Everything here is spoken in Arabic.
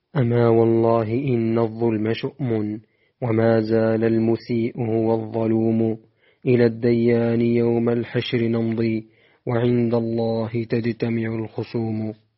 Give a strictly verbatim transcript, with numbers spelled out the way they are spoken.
أما والله إن الظلم شؤم، وما زال المسيء هو الظلوم. إلى الديان يوم الحشر نمضي، وعند الله تجتمع الخصوم.